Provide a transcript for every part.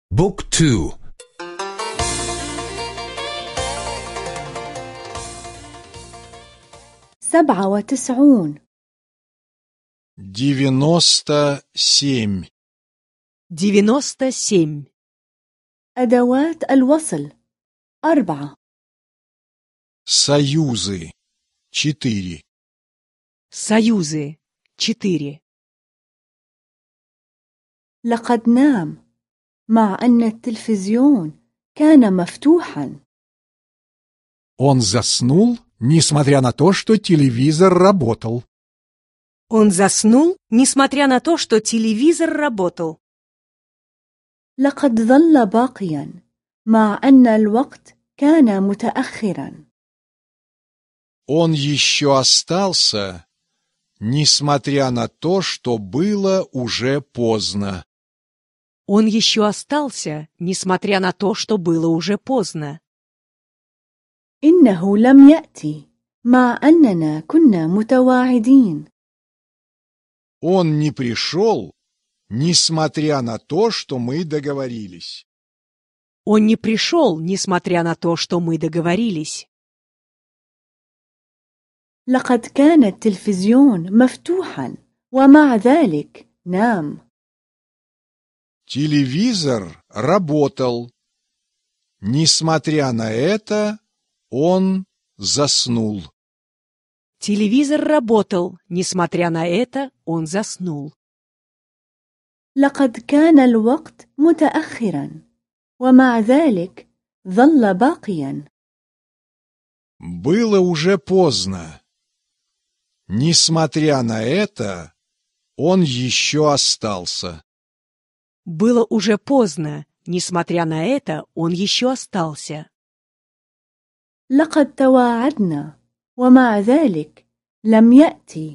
بوك تو 97 97 97 أدوات الوصل 4 союзы 4 союзы 4 لقد نام مع أن التلفزيون كان مفتوحا. Он заснул, несмотря на то, что телевизор работал. Он заснул, несмотря на то, что телевизор работал. لقد ظل باقيا مع أن الوقت كان متأخرا. Он еще остался, несмотря на то, что было уже поздно. Он еще остался, несмотря на то, что было уже поздно. إنه لم يأتي مع أننا كنا متواعدين. Он не пришел, несмотря на то, что мы договорились. Он не пришел, несмотря на то, что мы договорились. لقد كان التلفزيون مفتوحا ومع ذلك نام. Телевизор работал. Несмотря на это, он заснул. Телевизор работал, несмотря на это, он заснул. لقد كان الوقت متأخرا ومع ذلك ظل باقيا. Было уже поздно. Несмотря на это, он еще остался. Было уже поздно, несмотря на это, он еще остался. لقد تواعدنا ومع ذلك لم يأتي.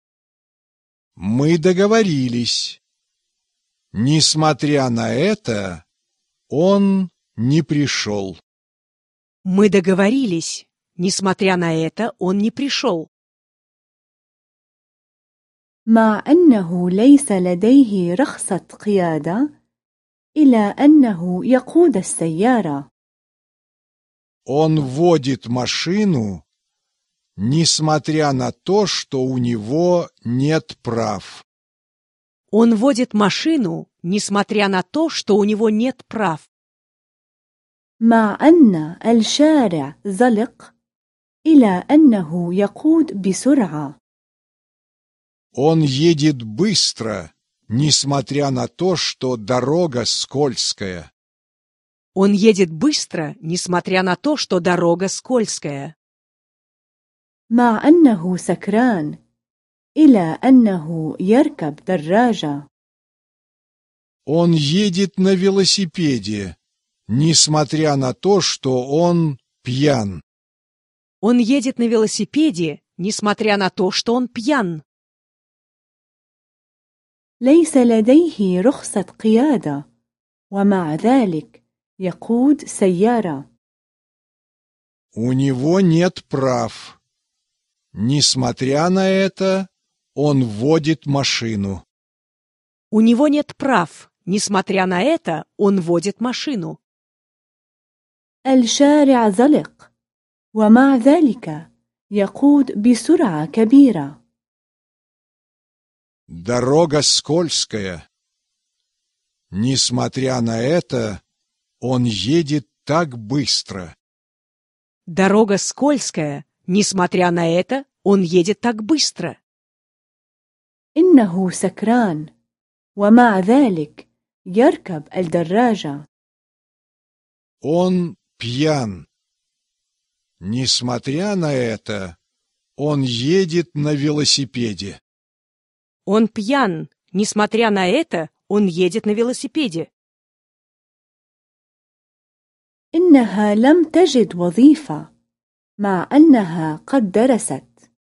Мы договорились. Несмотря на это, он не пришел. Мы договорились, несмотря на это, он не пришел. مع أنه ليس لديه رخصة قيادة إلى أنه يقود السيارة. Он водит машину, несмотря на то, что у него нет прав. Он водит машину, несмотря на то, что у него нет прав. مع أن الشارع زلق إلى أنه يقود بسرعة. Он едет быстро, несмотря на то, что дорога скользкая. Он едет быстро, несмотря на то, что дорога скользкая. مع أنه سكران إلى أنه يركب دراجة. Он едет на велосипеде, несмотря на то, что он пьян. Он едет на велосипеде, несмотря на то, что он пьян. ليس لديه رخصة قيادة ومع ذلك يقود سيارة. У него нет прав. Несмотря на это, он водит машину. У него нет прав, несмотря на это, он водит машину. الشارع زلق ومع ذلك يقود بسرعة كبيرة. Дорога скользкая. Несмотря на это, он едет так быстро. Дорога скользкая, несмотря на это, он едет так быстро. إنه سكران ومع ذلك يركب الدراجة. Он пьян. Несмотря на это, он едет на велосипеде. Он пьян, несмотря на это, он едет на велосипеде. إنها لم تجد وظيفة مع أنها قد درست.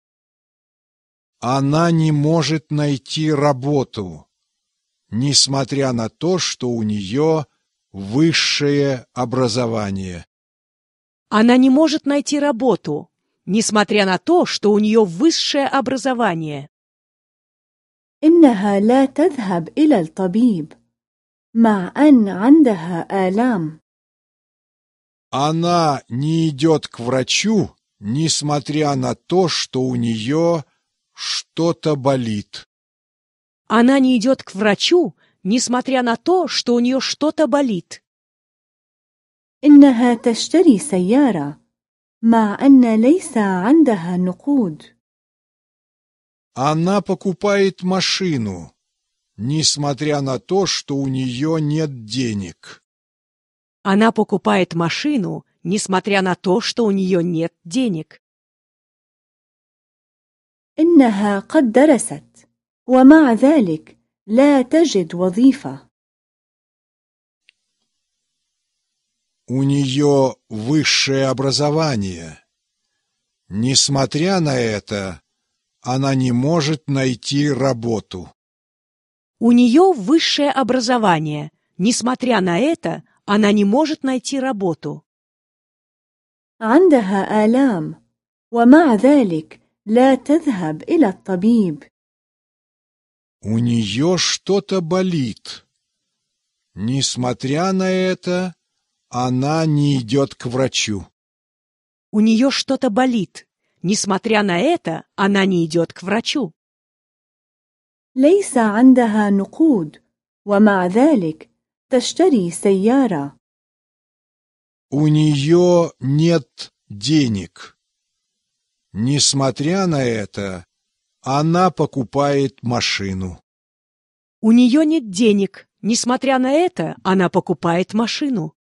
Она не может найти работу, несмотря на то, что у нее высшее образование. Она не может найти работу, несмотря на то, что у нее высшее образование. إنها لا تذهب إلى الطبيب مع أن عندها آلام. Она не идет к врачу, несмотря на то, что у нее что-то болит. Она не идет к врачу, несмотря на то, что у нее что-то болит. إنها تشتري سيارة مع أن ليس عندها نقود. Она покупает машину, несмотря на то, что у нее нет денег. Она покупает машину, несмотря на то, что у нее нет денег. إنها قد درست ومع ذلك لا تجد وظيفة. У нее высшее образование. Несмотря на это, она не может найти работу. У нее высшее образование. Несмотря на это, она не может найти работу. عندها آلام ومع ذلك لا تذهب إلى الطبيب. У нее что-то болит. Несмотря на это, она не идет к врачу. У нее что-то болит. Несмотря на это, она не идет к врачу. ليس عندها نقود ومع ذلك تشتري سيارة. У нее нет денег. Несмотря на это, она покупает машину. У нее нет денег. Несмотря на это, она покупает машину.